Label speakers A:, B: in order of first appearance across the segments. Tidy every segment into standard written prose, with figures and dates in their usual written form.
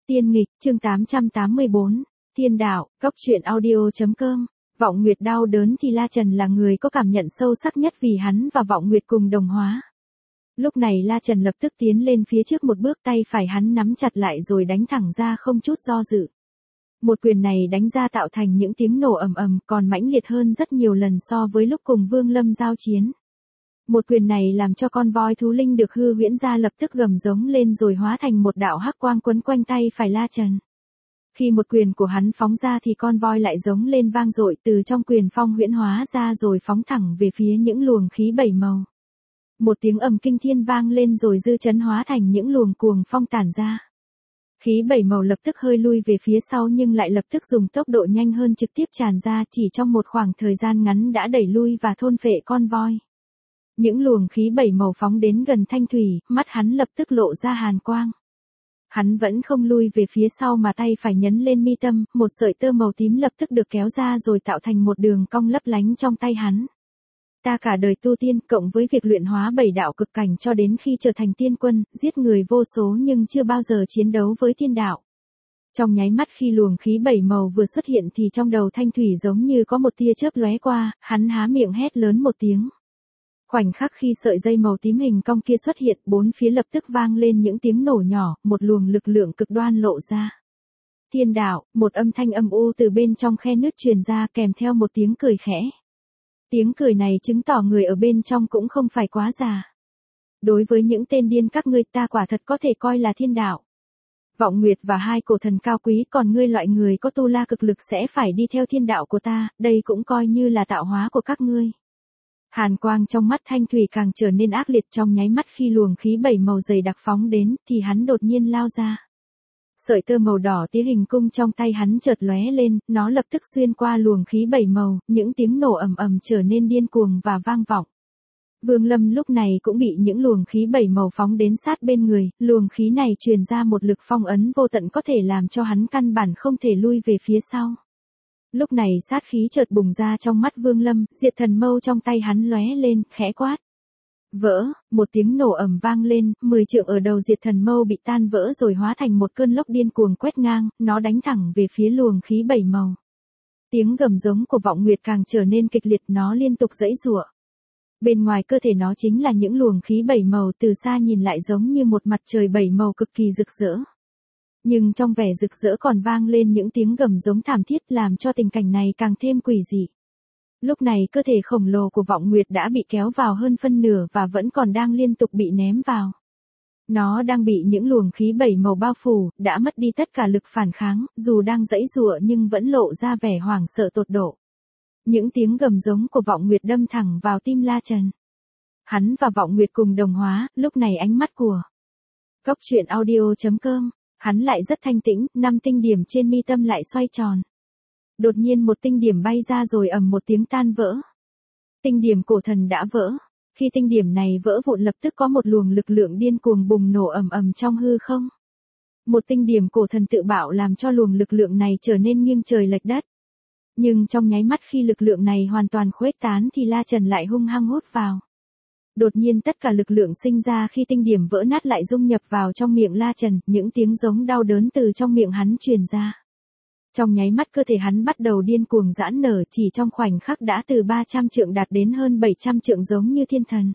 A: Tiên nghịch, chương 884, Thiên đạo, góc truyện audio.com. Vọng Nguyệt đau đớn thì La Trần là người có cảm nhận sâu sắc nhất vì hắn và Vọng Nguyệt cùng đồng hóa. Lúc này La Trần lập tức tiến lên phía trước một bước, tay phải hắn nắm chặt lại rồi đánh thẳng ra không chút do dự. Một quyền này đánh ra tạo thành những tiếng nổ ầm ầm, còn mãnh liệt hơn rất nhiều lần so với lúc cùng Vương Lâm giao chiến. Một quyền này làm cho con voi thú linh được hư huyễn ra lập tức gầm giống lên rồi hóa thành một đạo hắc quang quấn quanh tay phải La Trần. Khi một quyền của hắn phóng ra thì con voi lại giống lên vang dội, từ trong quyền phong huyễn hóa ra rồi phóng thẳng về phía những luồng khí bảy màu. Một tiếng ầm kinh thiên vang lên rồi dư chấn hóa thành những luồng cuồng phong tản ra. Khí bảy màu lập tức hơi lui về phía sau nhưng lại lập tức dùng tốc độ nhanh hơn trực tiếp tràn ra, chỉ trong một khoảng thời gian ngắn đã đẩy lui và thôn phệ con voi. Những luồng khí bảy màu phóng đến gần Thanh Thủy, mắt hắn lập tức lộ ra hàn quang. Hắn vẫn không lui về phía sau mà tay phải nhấn lên mi tâm, một sợi tơ màu tím lập tức được kéo ra rồi tạo thành một đường cong lấp lánh trong tay hắn. Ta cả đời tu tiên cộng với việc luyện hóa bảy đạo cực cảnh cho đến khi trở thành tiên quân, giết người vô số nhưng chưa bao giờ chiến đấu với thiên đạo. Trong nháy mắt khi luồng khí bảy màu vừa xuất hiện thì trong đầu Thanh Thủy giống như có một tia chớp lóe qua, hắn há miệng hét lớn một tiếng. Khoảnh khắc khi sợi dây màu tím hình cong kia xuất hiện, bốn phía lập tức vang lên những tiếng nổ nhỏ, một luồng lực lượng cực đoan lộ ra. Thiên đạo, một âm thanh âm u từ bên trong khe nứt truyền ra kèm theo một tiếng cười khẽ. Tiếng cười này chứng tỏ người ở bên trong cũng không phải quá già. Đối với những tên điên các ngươi, ta quả thật có thể coi là thiên đạo. Vọng Nguyệt và hai cổ thần cao quý, còn ngươi loại người có tu la cực lực sẽ phải đi theo thiên đạo của ta, đây cũng coi như là tạo hóa của các ngươi. Hàn quang trong mắt Thanh Thủy càng trở nên ác liệt, trong nháy mắt khi luồng khí bảy màu dày đặc phóng đến thì hắn đột nhiên lao ra. Sợi tơ màu đỏ tía hình cung trong tay hắn chợt lóe lên, nó lập tức xuyên qua luồng khí bảy màu, những tiếng nổ ầm ầm trở nên điên cuồng và vang vọng. Vương Lâm lúc này cũng bị những luồng khí bảy màu phóng đến sát bên người, luồng khí này truyền ra một lực phong ấn vô tận có thể làm cho hắn căn bản không thể lui về phía sau. Lúc này sát khí chợt bùng ra trong mắt Vương Lâm, diệt thần mâu trong tay hắn lóe lên, khẽ quát. Vỡ, một tiếng nổ ầm vang lên, 10 trượng ở đầu diệt thần mâu bị tan vỡ rồi hóa thành một cơn lốc điên cuồng quét ngang, nó đánh thẳng về phía luồng khí bảy màu. Tiếng gầm giống của Vọng Nguyệt càng trở nên kịch liệt, nó liên tục giãy giụa. Bên ngoài cơ thể nó chính là những luồng khí bảy màu, từ xa nhìn lại giống như một mặt trời bảy màu cực kỳ rực rỡ. Nhưng trong vẻ rực rỡ còn vang lên những tiếng gầm giống thảm thiết làm cho tình cảnh này càng thêm quỷ dị. Lúc này cơ thể khổng lồ của Vọng Nguyệt đã bị kéo vào hơn phân nửa và vẫn còn đang liên tục bị ném vào. Nó đang bị những luồng khí bảy màu bao phủ, đã mất đi tất cả lực phản kháng, dù đang giãy giụa nhưng vẫn lộ ra vẻ hoảng sợ tột độ. Những tiếng gầm giống của Vọng Nguyệt đâm thẳng vào tim La Trần. Hắn và Vọng Nguyệt cùng đồng hóa, lúc này ánh mắt của góc truyện audio.com. Hắn lại rất thanh tĩnh, 5 tinh điểm trên mi tâm lại xoay tròn. Đột nhiên một tinh điểm bay ra rồi ầm một tiếng tan vỡ. Tinh điểm cổ thần đã vỡ. Khi tinh điểm này vỡ vụn lập tức có một luồng lực lượng điên cuồng bùng nổ ầm ầm trong hư không. Một tinh điểm cổ thần tự bạo làm cho luồng lực lượng này trở nên nghiêng trời lệch đất. Nhưng trong nháy mắt khi lực lượng này hoàn toàn khuếch tán thì La Trần lại hung hăng hút vào. Đột nhiên tất cả lực lượng sinh ra khi tinh điểm vỡ nát lại dung nhập vào trong miệng La Trần, những tiếng giống đau đớn từ trong miệng hắn truyền ra. Trong nháy mắt cơ thể hắn bắt đầu điên cuồng giãn nở, chỉ trong khoảnh khắc đã từ 300 trượng đạt đến hơn 700 trượng giống như thiên thần.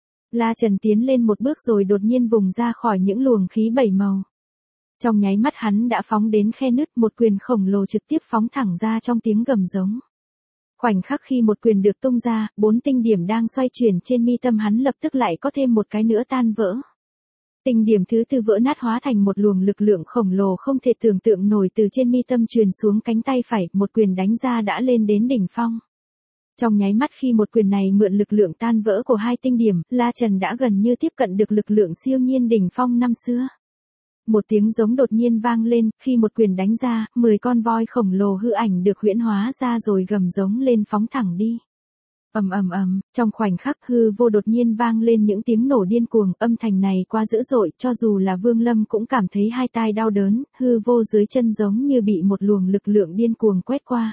A: La Trần tiến lên một bước rồi đột nhiên vùng ra khỏi những luồng khí bảy màu. Trong nháy mắt hắn đã phóng đến khe nứt, một quyền khổng lồ trực tiếp phóng thẳng ra trong tiếng gầm giống. Khoảnh khắc khi một quyền được tung ra, 4 tinh điểm đang xoay chuyển trên mi tâm hắn lập tức lại có thêm một cái nữa tan vỡ. Tinh điểm thứ tư vỡ nát hóa thành một luồng lực lượng khổng lồ không thể tưởng tượng nổi từ trên mi tâm truyền xuống cánh tay phải, một quyền đánh ra đã lên đến đỉnh phong. Trong nháy mắt khi một quyền này mượn lực lượng tan vỡ của hai tinh điểm, La Trần đã gần như tiếp cận được lực lượng siêu nhiên đỉnh phong năm xưa. Một tiếng giống đột nhiên vang lên, khi một quyền đánh ra, 10 con voi khổng lồ hư ảnh được huyễn hóa ra rồi gầm giống lên phóng thẳng đi. Ầm ầm ầm, trong khoảnh khắc hư vô đột nhiên vang lên những tiếng nổ điên cuồng, âm thanh này quá dữ dội, cho dù là Vương Lâm cũng cảm thấy hai tai đau đớn, hư vô dưới chân giống như bị một luồng lực lượng điên cuồng quét qua.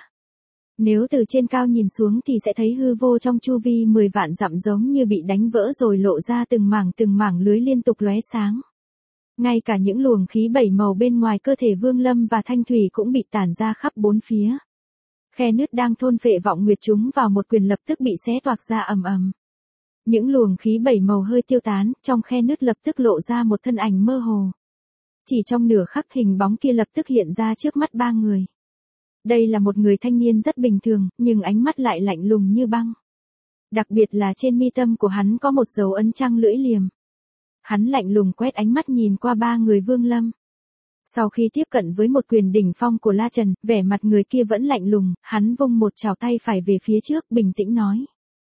A: Nếu từ trên cao nhìn xuống thì sẽ thấy hư vô trong chu vi 10 vạn dặm giống như bị đánh vỡ rồi lộ ra từng mảng lưới liên tục lóe sáng. Ngay cả những luồng khí bảy màu bên ngoài cơ thể Vương Lâm và Thanh Thủy cũng bị tản ra khắp bốn phía. Khe nứt đang thôn phệ Vọng Nguyệt chúng vào một quyền lập tức bị xé toạc ra ầm ầm. Những luồng khí bảy màu hơi tiêu tán, trong khe nứt lập tức lộ ra một thân ảnh mơ hồ. Chỉ trong nửa khắc hình bóng kia lập tức hiện ra trước mắt ba người. Đây là một người thanh niên rất bình thường, nhưng ánh mắt lại lạnh lùng như băng. Đặc biệt là trên mi tâm của hắn có một dấu ấn trăng lưỡi liềm. Hắn lạnh lùng quét ánh mắt nhìn qua ba người Vương Lâm. Sau khi tiếp cận với một quyền đỉnh phong của La Trần, vẻ mặt người kia vẫn lạnh lùng, hắn vung một chảo tay phải về phía trước, bình tĩnh nói.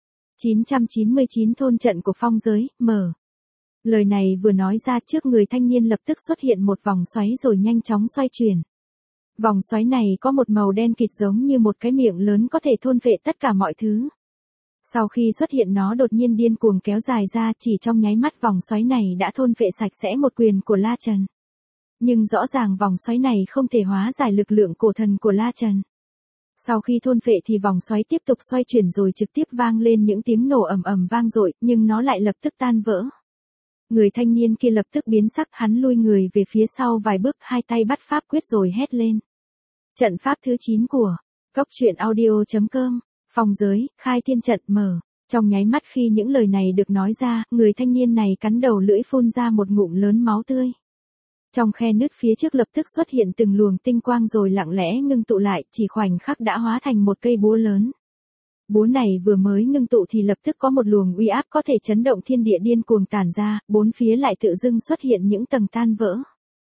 A: 999 thôn trận của phong giới, mở. Lời này vừa nói ra trước người thanh niên lập tức xuất hiện một vòng xoáy rồi nhanh chóng xoay chuyển. Vòng xoáy này có một màu đen kịt giống như một cái miệng lớn có thể thôn phệ tất cả mọi thứ. Sau khi xuất hiện nó đột nhiên điên cuồng kéo dài ra, chỉ trong nháy mắt vòng xoáy này đã thôn phệ sạch sẽ một quyền của La Trần. Nhưng rõ ràng vòng xoáy này không thể hóa giải lực lượng cổ thần của La Trần. Sau khi thôn phệ thì vòng xoáy tiếp tục xoay chuyển rồi trực tiếp vang lên những tiếng nổ ầm ầm vang dội, nhưng nó lại lập tức tan vỡ. Người thanh niên kia lập tức biến sắc, hắn lui người về phía sau vài bước, hai tay bắt pháp quyết rồi hét lên. Trận pháp thứ 9 của Cốc Truyện Audio.com, phong giới, khai thiên trận mở. Trong nháy mắt khi những lời này được nói ra, người thanh niên này cắn đầu lưỡi phun ra một ngụm lớn máu tươi. Trong khe nứt phía trước lập tức xuất hiện từng luồng tinh quang rồi lặng lẽ ngưng tụ lại, chỉ khoảnh khắc đã hóa thành một cây búa lớn. Búa này vừa mới ngưng tụ thì lập tức có một luồng uy áp có thể chấn động thiên địa điên cuồng tản ra, bốn phía lại tự dưng xuất hiện những tầng tan vỡ.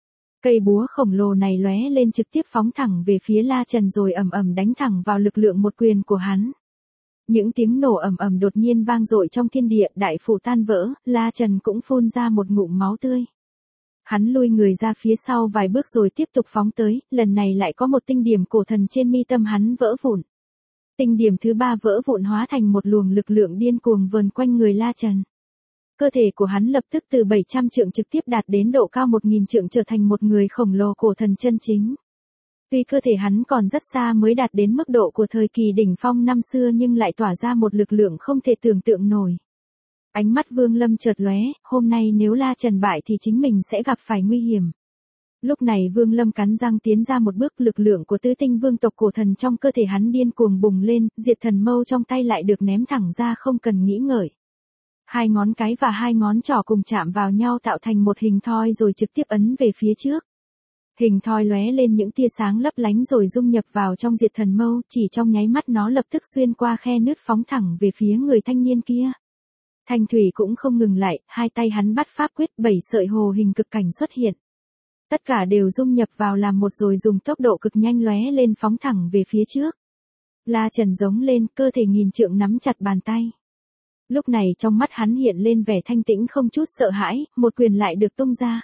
A: Cây búa khổng lồ này lóe lên trực tiếp phóng thẳng về phía La Trần rồi ầm ầm đánh thẳng vào lực lượng một quyền của hắn. Những tiếng nổ ầm ầm đột nhiên vang dội trong thiên địa, đại phủ tan vỡ, La Trần cũng phun ra một ngụm máu tươi. Hắn lui người ra phía sau vài bước rồi tiếp tục phóng tới, lần này lại có một tinh điểm cổ thần trên mi tâm hắn vỡ vụn. Tinh điểm thứ 3 vỡ vụn hóa thành một luồng lực lượng điên cuồng vờn quanh người La Trần. Cơ thể của hắn lập tức từ 700 trượng trực tiếp đạt đến độ cao 1000 trượng trở thành một người khổng lồ cổ thần chân chính. Tuy cơ thể hắn còn rất xa mới đạt đến mức độ của thời kỳ đỉnh phong năm xưa nhưng lại tỏa ra một lực lượng không thể tưởng tượng nổi. Ánh mắt Vương Lâm chợt lóe, hôm nay nếu La Trần bại thì chính mình sẽ gặp phải nguy hiểm. Lúc này Vương Lâm cắn răng tiến ra một bước, lực lượng của tứ tinh vương tộc cổ thần trong cơ thể hắn điên cuồng bùng lên, diệt thần mâu trong tay lại được ném thẳng ra không cần nghĩ ngợi. Hai ngón cái và hai ngón trỏ cùng chạm vào nhau tạo thành một hình thoi rồi trực tiếp ấn về phía trước. Hình thoi lóe lên những tia sáng lấp lánh rồi dung nhập vào trong diệt thần mâu, chỉ trong nháy mắt nó lập tức xuyên qua khe nứt phóng thẳng về phía người thanh niên kia. Thanh Thủy cũng không ngừng lại, hai tay hắn bắt pháp quyết, 7 sợi hồ hình cực cảnh xuất hiện. Tất cả đều dung nhập vào làm một rồi dùng tốc độ cực nhanh lóe lên phóng thẳng về phía trước. La Trần giống lên, cơ thể nghìn trượng nắm chặt bàn tay. Lúc này trong mắt hắn hiện lên vẻ thanh tĩnh không chút sợ hãi, một quyền lại được tung ra.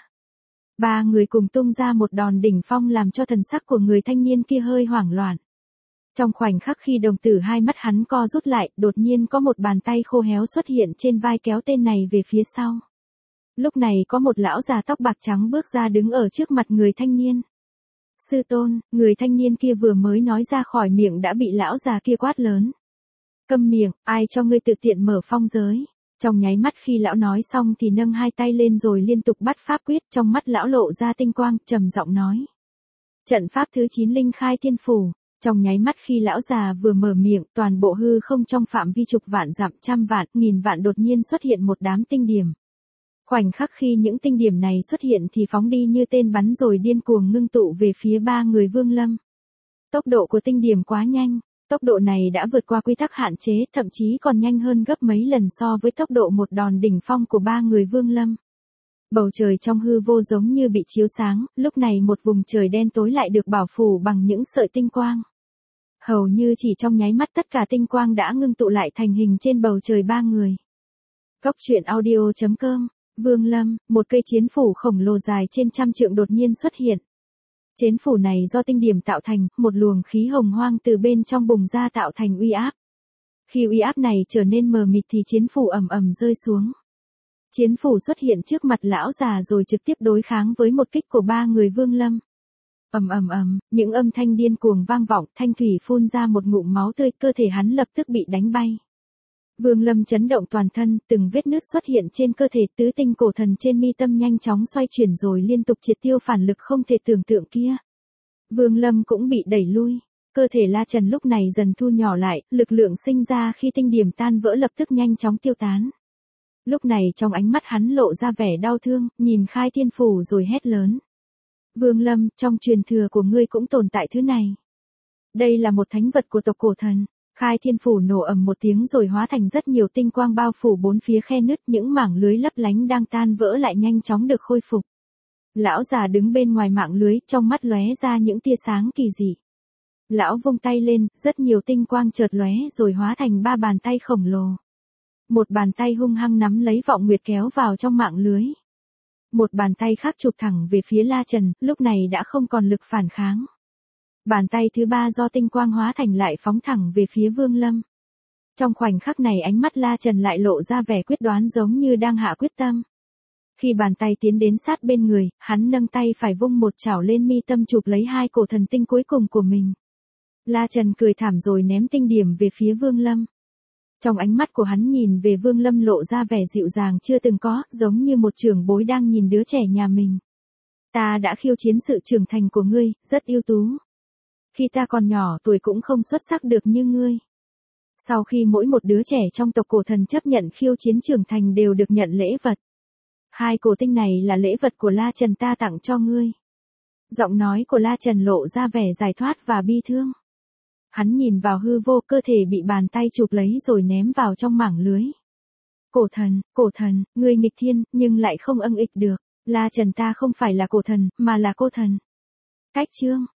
A: Ba người cùng tung ra một đòn đỉnh phong làm cho thần sắc của người thanh niên kia hơi hoảng loạn. Trong khoảnh khắc khi đồng tử hai mắt hắn co rút lại, đột nhiên có một bàn tay khô héo xuất hiện trên vai kéo tên này về phía sau. Lúc này có một lão già tóc bạc trắng bước ra đứng ở trước mặt người thanh niên. Sư tôn, người thanh niên kia vừa mới nói ra khỏi miệng đã bị lão già kia quát lớn. Câm miệng, ai cho ngươi tự tiện mở phong giới. Trong nháy mắt khi lão nói xong thì nâng hai tay lên rồi liên tục bắt pháp quyết, trong mắt lão lộ ra tinh quang, trầm giọng nói. Trận pháp thứ 9 linh khai thiên phủ. Trong nháy mắt khi lão già vừa mở miệng, toàn bộ hư không trong phạm vi chục vạn dặm, trăm vạn, nghìn vạn đột nhiên xuất hiện một đám tinh điểm. Khoảnh khắc khi những tinh điểm này xuất hiện thì phóng đi như tên bắn rồi điên cuồng ngưng tụ về phía ba người Vương Lâm. Tốc độ của tinh điểm quá nhanh, tốc độ này đã vượt qua quy tắc hạn chế, thậm chí còn nhanh hơn gấp mấy lần so với tốc độ một đòn đỉnh phong của ba người Vương Lâm. Bầu trời trong hư vô giống như bị chiếu sáng, lúc này một vùng trời đen tối lại được bảo phủ bằng những sợi tinh quang. Hầu như chỉ trong nháy mắt tất cả tinh quang đã ngưng tụ lại thành hình trên bầu trời ba người. Cốc Truyện Audio.com, Vương Lâm, một cây chiến phủ khổng lồ dài trên trăm trượng đột nhiên xuất hiện. Chiến phủ này do tinh điểm tạo thành, một luồng khí hồng hoang từ bên trong bùng ra tạo thành uy áp. Khi uy áp này trở nên mờ mịt thì chiến phủ ầm ầm rơi xuống. Chiến phủ xuất hiện trước mặt lão già rồi trực tiếp đối kháng với một kích của ba người Vương Lâm. Ầm ầm ầm, những âm thanh điên cuồng vang vọng, Thanh Thủy phun ra một ngụm máu tươi, cơ thể hắn lập tức bị đánh bay. Vương Lâm chấn động toàn thân, từng vết nứt xuất hiện trên cơ thể, tứ tinh cổ thần trên mi tâm nhanh chóng xoay chuyển rồi liên tục triệt tiêu phản lực không thể tưởng tượng kia. Vương Lâm cũng bị đẩy lui. Cơ thể La Trần lúc này dần thu nhỏ lại, lực lượng sinh ra khi tinh điểm tan vỡ lập tức nhanh chóng tiêu tán. Lúc này trong ánh mắt hắn lộ ra vẻ đau thương, nhìn Khai Thiên Phủ rồi hét lớn. Vương Lâm, trong truyền thừa của ngươi cũng tồn tại thứ này. Đây là một thánh vật của tộc cổ thần. Khai Thiên Phủ nổ ầm một tiếng rồi hóa thành rất nhiều tinh quang bao phủ bốn phía khe nứt, những mảng lưới lấp lánh đang tan vỡ lại nhanh chóng được khôi phục. Lão già đứng bên ngoài mạng lưới, trong mắt lóe ra những tia sáng kỳ dị. Lão vung tay lên, rất nhiều tinh quang chợt lóe rồi hóa thành 3 bàn tay khổng lồ. Một bàn tay hung hăng nắm lấy Vọng Nguyệt kéo vào trong mạng lưới. Một bàn tay khác chụp thẳng về phía La Trần, lúc này đã không còn lực phản kháng. Bàn tay thứ 3 do tinh quang hóa thành lại phóng thẳng về phía Vương Lâm. Trong khoảnh khắc này ánh mắt La Trần lại lộ ra vẻ quyết đoán giống như đang hạ quyết tâm. Khi bàn tay tiến đến sát bên người, hắn nâng tay phải vung một chảo lên mi tâm chụp lấy 2 cổ thần tinh cuối cùng của mình. La Trần cười thảm rồi ném tinh điểm về phía Vương Lâm. Trong ánh mắt của hắn nhìn về Vương Lâm lộ ra vẻ dịu dàng chưa từng có, giống như một trưởng bối đang nhìn đứa trẻ nhà mình. Ta đã khiêu chiến sự trưởng thành của ngươi, rất ưu tú. Khi ta còn nhỏ tuổi cũng không xuất sắc được như ngươi. Sau khi mỗi một đứa trẻ trong tộc cổ thần chấp nhận khiêu chiến trưởng thành đều được nhận lễ vật. 2 cổ tinh này là lễ vật của La Trần ta tặng cho ngươi. Giọng nói của La Trần lộ ra vẻ giải thoát và bi thương. Hắn nhìn vào hư vô, cơ thể bị bàn tay chụp lấy rồi ném vào trong mảng lưới. Cổ thần, ngươi nghịch thiên, nhưng lại không ưng ịch được. La Trần ta không phải là cổ thần, mà là cô thần. Cách chương.